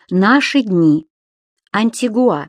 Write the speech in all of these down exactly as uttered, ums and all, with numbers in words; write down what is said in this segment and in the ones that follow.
Наши дни. Антигуа.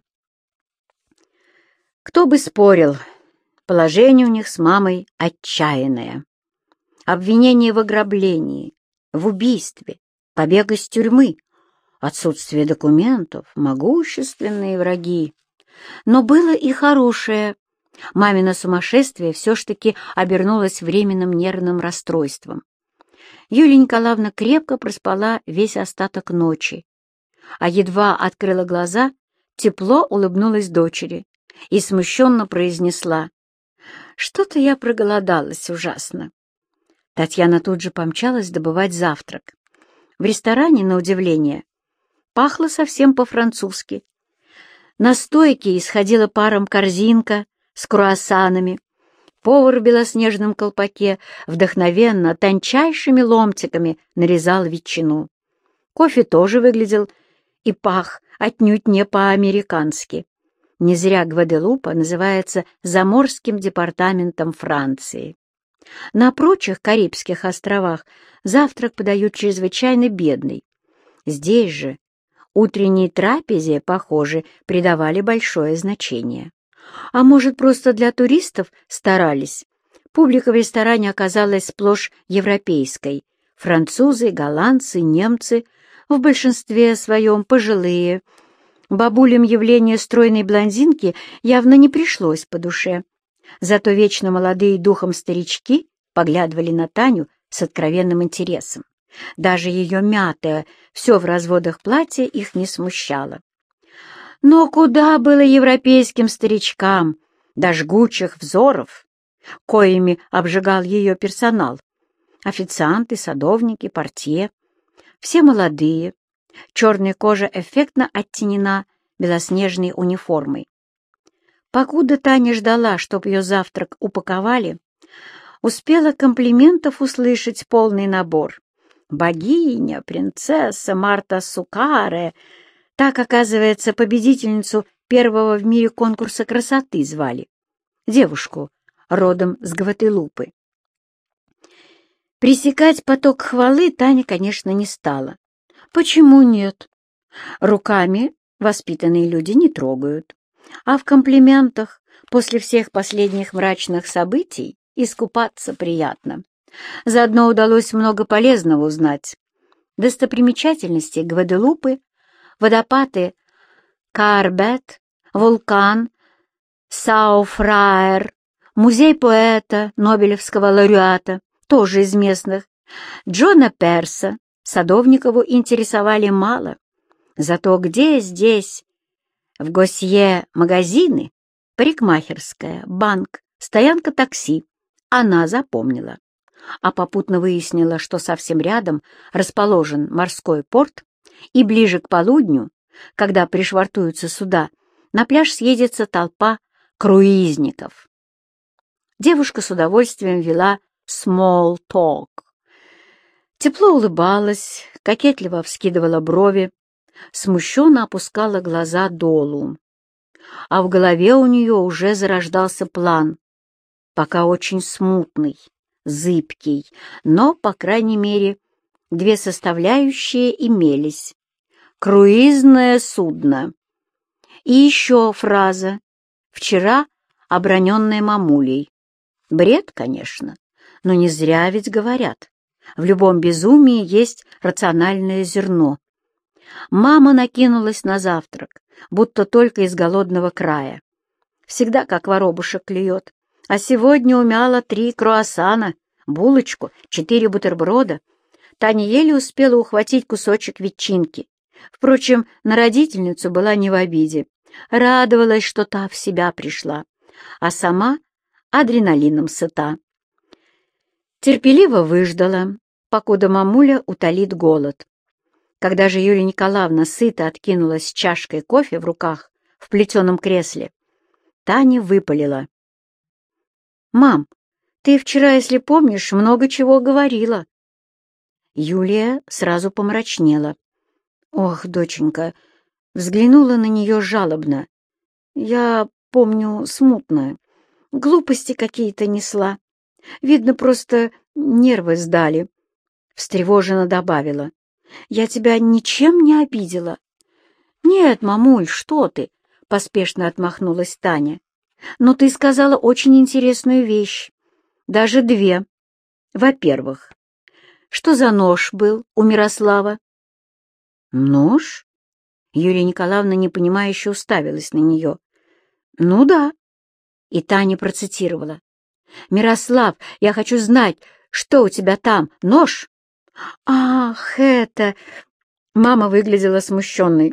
Кто бы спорил, положение у них с мамой отчаянное. Обвинение в ограблении, в убийстве, побег из тюрьмы, отсутствие документов, могущественные враги. Но было и хорошее. Мамино сумасшествие все ж таки обернулось временным нервным расстройством. Юлия Николаевна крепко проспала весь остаток ночи, а едва открыла глаза, тепло улыбнулась дочери и смущенно произнесла: «Что-то я проголодалась ужасно». Татьяна тут же помчалась добывать завтрак. В ресторане, на удивление, пахло совсем по-французски. На стойке исходила паром корзинка с круассанами. Повар в белоснежном колпаке вдохновенно тончайшими ломтиками нарезал ветчину. Кофе тоже выглядел и пах отнюдь не по-американски. Не зря Гваделупа называется заморским департаментом Франции. На прочих Карибских островах завтрак подают чрезвычайно бедный. Здесь же утренней трапезе, похоже, придавали большое значение. А может, просто для туристов старались? Публика в ресторане оказалась сплошь европейской. Французы, голландцы, немцы, в большинстве своем пожилые. Бабулям явление стройной блондинки явно не пришлось по душе. Зато вечно молодые духом старички поглядывали на Таню с откровенным интересом. Даже ее мятое, все в разводах платье их не смущало. Но куда было европейским старичкам до жгучих взоров, коими обжигал ее персонал? Официанты, садовники, портье. Все молодые, черная кожа эффектно оттенена белоснежной униформой. Покуда Таня ждала, чтоб ее завтрак упаковали, успела комплиментов услышать полный набор. Богиня, принцесса Марта Сукаре, так, оказывается, победительницу первого в мире конкурса красоты звали, девушку родом с Гвателупы. Пресекать поток хвалы Таня, конечно, не стала. Почему нет? Руками воспитанные люди не трогают. А в комплиментах после всех последних мрачных событий искупаться приятно. Заодно удалось много полезного узнать. Достопримечательности Гваделупы, водопады Каарбет, вулкан Сау-Фраер, музей поэта, нобелевского лауреата, тоже из местных, Джона Перса, Садовникову интересовали мало. Зато где здесь, в Госье, магазины, парикмахерская, банк, стоянка такси, она запомнила. А попутно выяснила, что совсем рядом расположен морской порт, и ближе к полудню, когда пришвартуются суда, на пляж съедется толпа круизников. Девушка с удовольствием вела small talk. Тепло улыбалась, кокетливо вскидывала брови, смущенно опускала глаза долу. А в голове у нее уже зарождался план, пока очень смутный, зыбкий, но, по крайней мере, две составляющие имелись. Круизное судно. И еще фраза, вчера оброненная мамулей. Бред, конечно, но не зря ведь говорят. В любом безумии есть рациональное зерно. Мама накинулась на завтрак, будто только из голодного края. Всегда как воробушек клюет. А сегодня умяла три круассана, булочку, четыре бутерброда. Таня еле успела ухватить кусочек ветчинки. Впрочем, на родительницу была не в обиде. Радовалась, что та в себя пришла, а сама адреналином сыта. Терпеливо выждала, покуда мамуля утолит голод. Когда же Юлия Николаевна сыто откинулась с чашкой кофе в руках в плетеном кресле, Таня выпалила: «Мам, ты вчера, если помнишь, много чего говорила». Юлия сразу помрачнела. «Ох, доченька», взглянула на нее жалобно. «Я помню смутно. Глупости какие-то несла. Видно, просто нервы сдали». Встревоженно добавила: «Я тебя ничем не обидела. «Нет, мамуль, что ты?» — поспешно отмахнулась Таня. «Но ты сказала очень интересную вещь. Даже две. Во-первых, что за нож был у Мирослава?» «Нож?» Юлия Николаевна непонимающе уставилась на нее. «Ну да». И Таня процитировала. «Мирослав, я хочу знать, что у тебя там, нож?» «Ах, это...» Мама выглядела смущенной.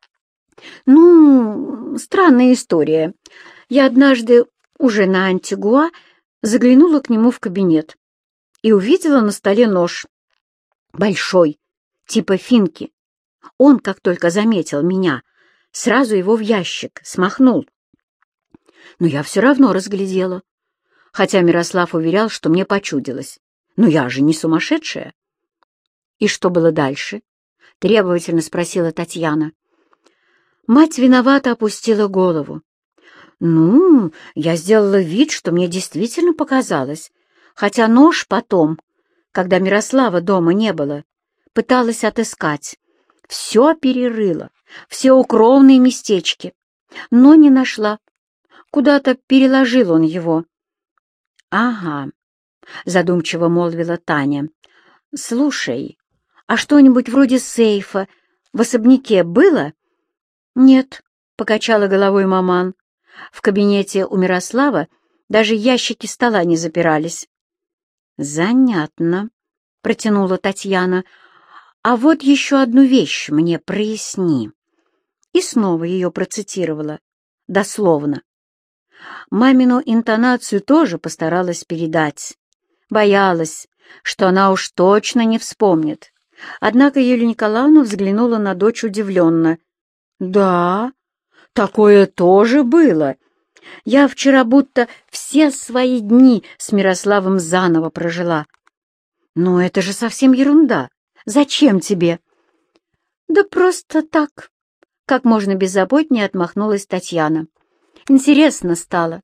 «Ну, странная история. Я однажды, уже на Антигуа, заглянула к нему в кабинет и увидела на столе нож. Большой, типа финки. Он, как только заметил меня, сразу его в ящик смахнул. Но я все равно разглядела, хотя Мирослав уверял, что мне почудилось. Но я же не сумасшедшая». «И что было дальше?» — требовательно спросила Татьяна. Мать виновато опустила голову. «Ну, я сделала вид, что мне действительно показалось, хотя нож потом, когда Мирослава дома не было, пыталась отыскать. Все перерыла, все укромные местечки, но не нашла. Куда-то переложил он его». «Ага», — задумчиво молвила Таня. «Слушай, а что-нибудь вроде сейфа в особняке было?» «Нет», — покачала головой маман. «В кабинете у Мирослава даже ящики стола не запирались». «Занятно», — протянула Татьяна. «А вот еще одну вещь мне проясни». И снова ее процитировала, дословно. Мамину интонацию тоже постаралась передать. Боялась, что она уж точно не вспомнит. Однако Юлия Николаевна взглянула на дочь удивленно. «Да, такое тоже было. Я вчера будто все свои дни с Мирославом заново прожила». «Но это же совсем ерунда. Зачем тебе?» «Да просто так», — как можно беззаботнее отмахнулась Татьяна. «Интересно стало.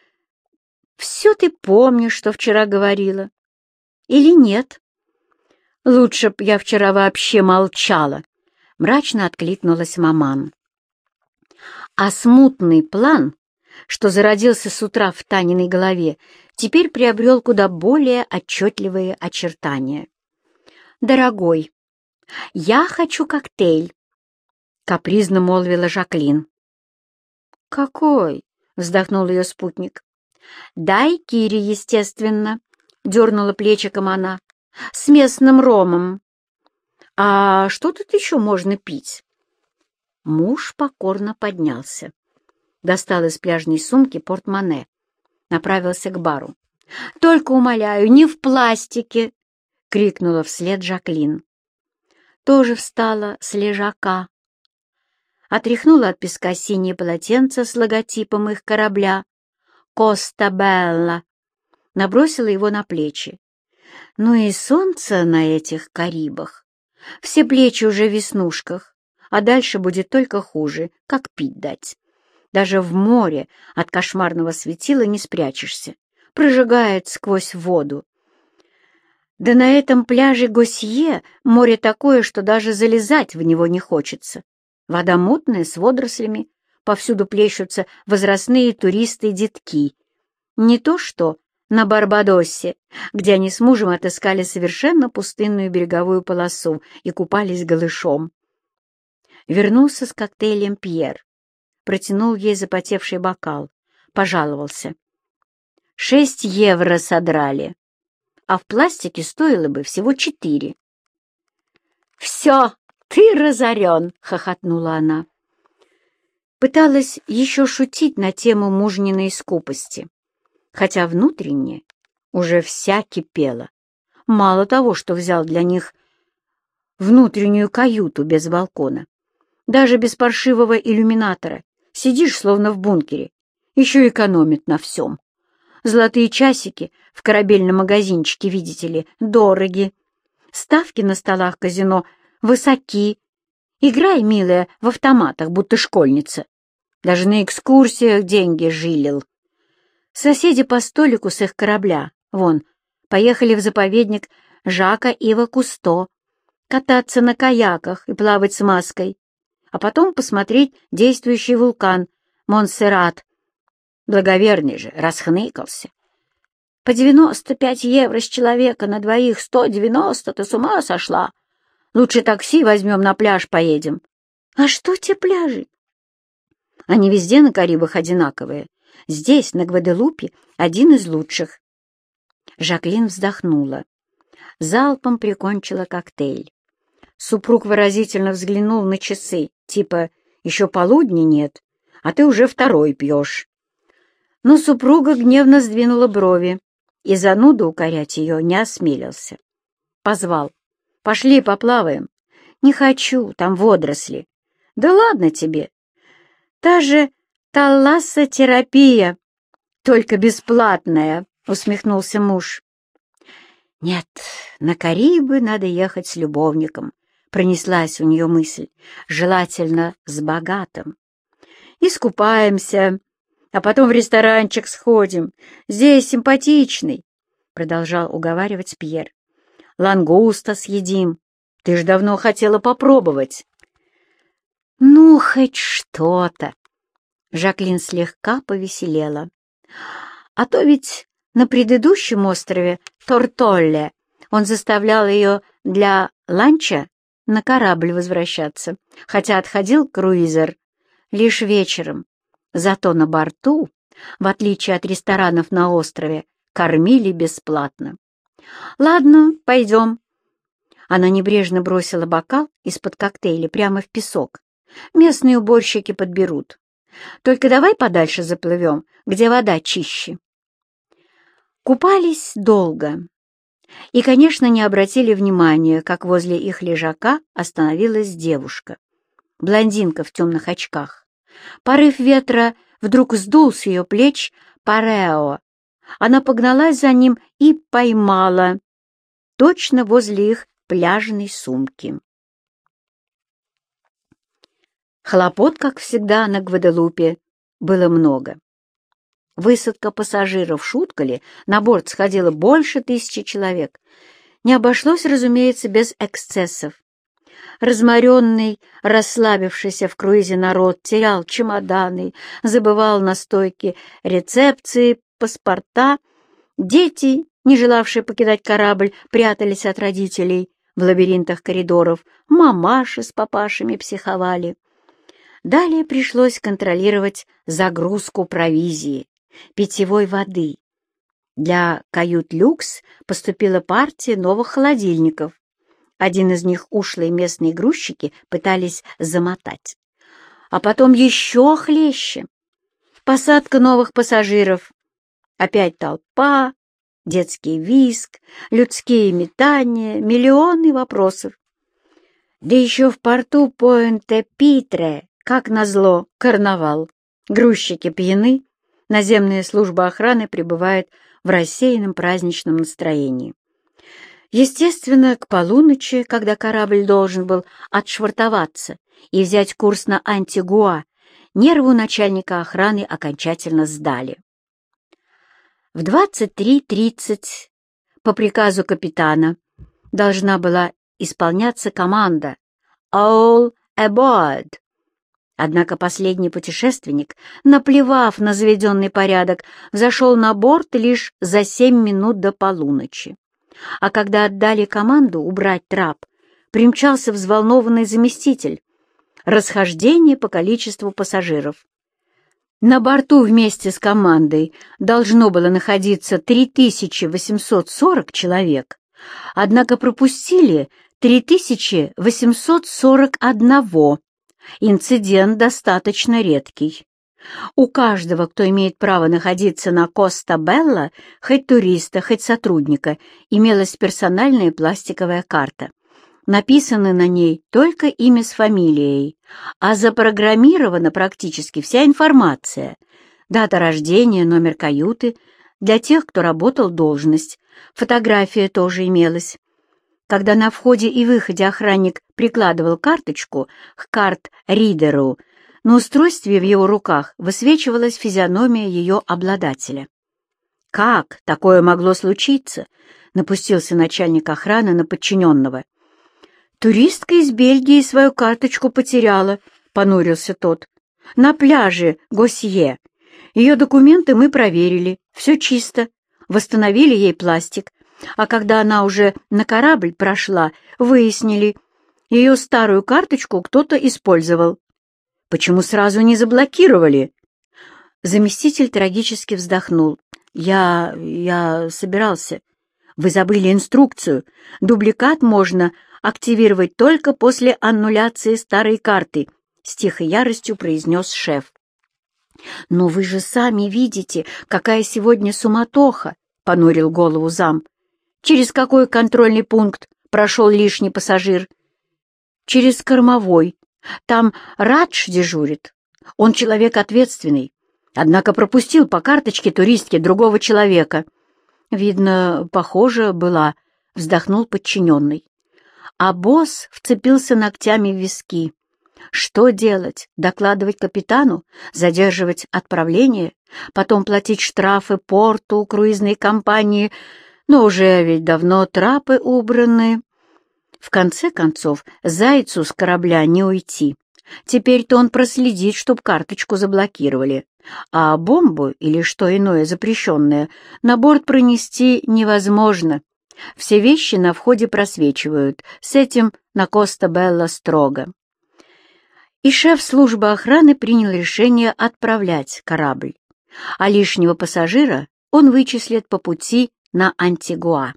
Все ты помнишь, что вчера говорила? Или нет?» «Лучше б я вчера вообще молчала», — мрачно откликнулась маман. А смутный план, что зародился с утра в Таниной голове, теперь приобрел куда более отчетливые очертания. «Дорогой, я хочу коктейль», — капризно молвила Жаклин. «Какой?» — вздохнул ее спутник. «Дай Кире, естественно», — дернула плечиком она, — «с местным ромом». «А что тут еще можно пить?» Муж покорно поднялся, достал из пляжной сумки портмоне, направился к бару. «Только умоляю, не в пластике!» — крикнула вслед Жаклин. Тоже встала с лежака, отряхнула от песка синее полотенце с логотипом их корабля «Коста Белла», набросила его на плечи. Ну и солнце на этих Карибах. Все плечи уже в веснушках, а дальше будет только хуже, как пить дать. Даже в море от кошмарного светила не спрячешься, прожигает сквозь воду. Да на этом пляже Госье море такое, что даже залезать в него не хочется. Вода мутная, с водорослями, повсюду плещутся возрастные туристы-детки. Не то что на Барбадосе, где они с мужем отыскали совершенно пустынную береговую полосу и купались голышом. Вернулся с коктейлем Пьер, протянул ей запотевший бокал, пожаловался. Шесть евро содрали, а в пластике стоило бы всего четыре. «Все, ты разорен!» — хохотнула она. Пыталась еще шутить на тему мужниной скупости, хотя внутренне уже вся кипела. Мало того, что взял для них внутреннюю каюту без балкона, даже без паршивого иллюминатора, сидишь словно в бункере, еще экономит на всем. Золотые часики в корабельном магазинчике, видите ли, дороги. Ставки на столах казино высоки. Играй, милая, в автоматах, будто школьница. Даже на экскурсиях деньги жилил. Соседи по столику с их корабля, вон, поехали в заповедник Жака Ива Кусто, кататься на каяках и плавать с маской. а потом посмотреть действующий вулкан Монсеррат. Благоверный же расхныкался. По девяносто пять евро с человека на двоих, сто девяносто, ты с ума сошла? Лучше такси возьмем, на пляж поедем. А что те пляжи? Они везде на Карибах одинаковые. Здесь, на Гваделупе, один из лучших. Жаклин вздохнула. Залпом прикончила коктейль. Супруг выразительно взглянул на часы, типа «еще полудня нет, а ты уже второй пьешь». Но супруга гневно сдвинула брови, и зануду укорять ее не осмелился. Позвал. «Пошли поплаваем». «Не хочу, там водоросли». «Да ладно тебе. Та же талассотерапия, только бесплатная», — усмехнулся муж. «Нет, на Карибы надо ехать с любовником», — пронеслась у нее мысль, желательно с богатым. «Искупаемся, а потом в ресторанчик сходим. Здесь симпатичный», — продолжал уговаривать Пьер. «Лангуста съедим. Ты ж давно хотела попробовать». «Ну, хоть что-то». Жаклин слегка повеселела. «А то ведь на предыдущем острове Тортолле он заставлял ее для ланча на корабль возвращаться, хотя отходил круизер лишь вечером. Зато на борту, в отличие от ресторанов на острове, кормили бесплатно. «Ладно, пойдем». Она небрежно бросила бокал из-под коктейля прямо в песок. «Местные уборщики подберут. Только давай подальше заплывем, где вода чище». Купались долго и, конечно, не обратили внимания, как возле их лежака остановилась девушка, блондинка в темных очках. Порыв ветра вдруг сдул с ее плеч парео. Она погналась за ним и поймала, точно возле их пляжной сумки. Хлопот, как всегда, на Гваделупе было много. Высадка пассажиров, шутка ли, на борт сходило больше тысячи человек. Не обошлось, разумеется, без эксцессов. Разморенный, расслабившийся в круизе народ терял чемоданы, забывал на стойке рецепции, паспорта. Дети, не желавшие покидать корабль, прятались от родителей в лабиринтах коридоров. Мамаши с папашами психовали. Далее пришлось контролировать загрузку провизии, питьевой воды. Для кают-люкс поступила партия новых холодильников. Один из них ушлые местные грузчики пытались замотать. А потом еще хлеще. Посадка новых пассажиров. Опять толпа, детский визг, людские метания, миллионы вопросов. Да еще в порту Пуэнте-Питре, как назло, карнавал. Грузчики пьяны, наземная служба охраны пребывает в рассеянном праздничном настроении. Естественно, к полуночи, когда корабль должен был отшвартоваться и взять курс на Антигуа, нервы у начальника охраны окончательно сдали. В двадцать три тридцать по приказу капитана должна была исполняться команда «All aboard». Однако последний путешественник, наплевав на заведенный порядок, взошел на борт лишь за семь минут до полуночи. А когда отдали команду убрать трап, примчался взволнованный заместитель. Расхождение по количеству пассажиров. На борту вместе с командой должно было находиться три тысячи восемьсот сорок человек, однако пропустили три тысячи восемьсот сорок один. Инцидент достаточно редкий. У каждого, кто имеет право находиться на Коста-Белла, хоть туриста, хоть сотрудника, имелась персональная пластиковая карта. Написано на ней только имя с фамилией, а запрограммирована практически вся информация. Дата рождения, номер каюты, для тех, кто работал должность. Фотография тоже имелась. Когда на входе и выходе охранник прикладывал карточку к карт-ридеру, на устройстве в его руках высвечивалась физиономия ее обладателя. «Как такое могло случиться?» — напустился начальник охраны на подчиненного. «Туристка из Бельгии свою карточку потеряла», понурился тот. «На пляже Госье. Ее документы мы проверили, все чисто, восстановили ей пластик, а когда она уже на корабль прошла, выяснили, ее старую карточку кто-то использовал. Почему сразу не заблокировали?» Заместитель трагически вздохнул. «Я... я собирался. Вы забыли инструкцию. Дубликат можно активировать только после аннуляции старой карты», — с тихой яростью произнес шеф. «Но вы же сами видите, какая сегодня суматоха», — понурил голову зам. «Через какой контрольный пункт прошел лишний пассажир?» «Через кормовой. Там Радж дежурит. Он человек ответственный, однако пропустил по карточке туристки другого человека». «Видно, похоже была», — вздохнул подчиненный. А босс вцепился ногтями в виски. Что делать? Докладывать капитану? Задерживать отправление? Потом платить штрафы порту, круизной компании? Но уже ведь давно трапы убраны. В конце концов, зайцу с корабля не уйти. Теперь-то он проследит, чтоб карточку заблокировали. А бомбу или что иное запрещенное на борт пронести невозможно. Все вещи на входе просвечивают. С этим на Коста-Белла строго. И шеф службы охраны принял решение отправлять корабль, а лишнего пассажира он вычислит по пути на Антигуа.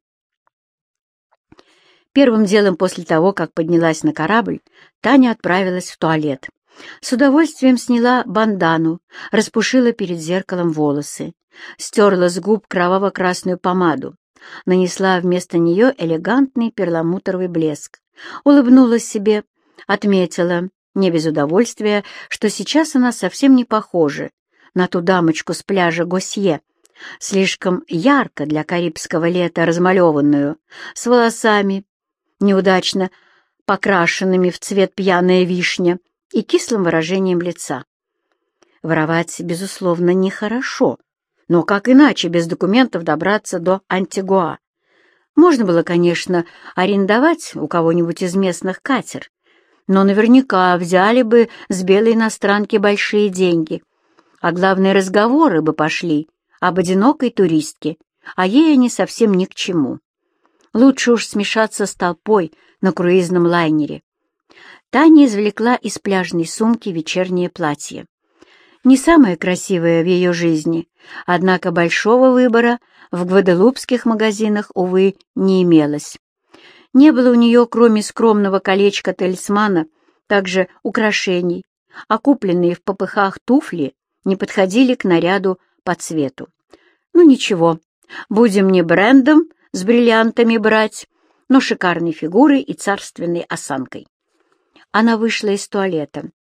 Первым делом после того, как поднялась на корабль, Таня отправилась в туалет. С удовольствием сняла бандану, распушила перед зеркалом волосы, стерла с губ кроваво-красную помаду, нанесла вместо нее элегантный перламутровый блеск, улыбнулась себе, отметила, не без удовольствия, что сейчас она совсем не похожа на ту дамочку с пляжа Госье, слишком ярко для карибского лета размалеванную, с волосами, неудачно покрашенными в цвет пьяная вишня, и кислым выражением лица. Воровать, безусловно, нехорошо, но как иначе без документов добраться до Антигуа? Можно было, конечно, арендовать у кого-нибудь из местных катер, но наверняка взяли бы с белой иностранки большие деньги, а главные разговоры бы пошли об одинокой туристке, а ей они совсем ни к чему. Лучше уж смешаться с толпой на круизном лайнере. Таня извлекла из пляжной сумки вечернее платье. Не самое красивое в ее жизни, однако большого выбора в гваделупских магазинах, увы, не имелось. Не было у нее, кроме скромного колечка-талисмана, также украшений, а купленные в попыхах туфли не подходили к наряду по цвету. Ну ничего, будем не брендом с бриллиантами брать, но шикарной фигурой и царственной осанкой. Она вышла из туалета,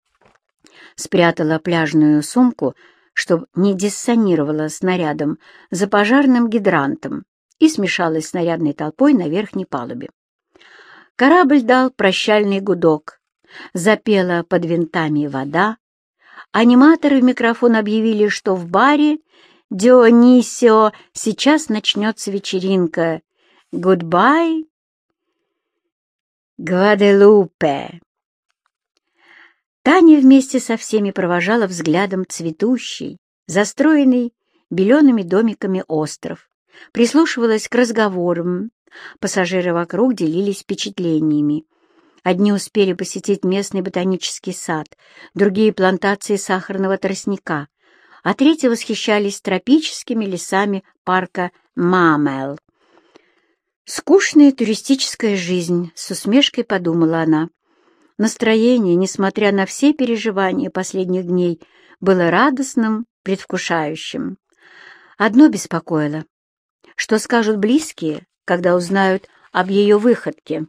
спрятала пляжную сумку, чтобы не диссонировала с нарядом, за пожарным гидрантом и смешалась с нарядной толпой на верхней палубе. Корабль дал прощальный гудок, запела под винтами вода, аниматоры в микрофон объявили, что в баре «Дионисио» сейчас начнется вечеринка «Гудбай, Гваделупе». Таня вместе со всеми провожала взглядом цветущий, застроенный белеными домиками остров, прислушивалась к разговорам. Пассажиры вокруг делились впечатлениями. Одни успели посетить местный ботанический сад, другие — плантации сахарного тростника, а третьи восхищались тропическими лесами парка Мамел. «Скучная туристическая жизнь», — с усмешкой подумала она. Настроение, несмотря на все переживания последних дней, было радостным, предвкушающим. Одно беспокоило: что скажут близкие, когда узнают об ее выходке.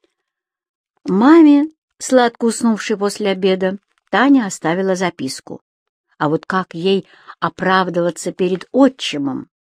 Маме, сладко уснувшей после обеда, Таня оставила записку. А вот как ей оправдываться перед отчимом?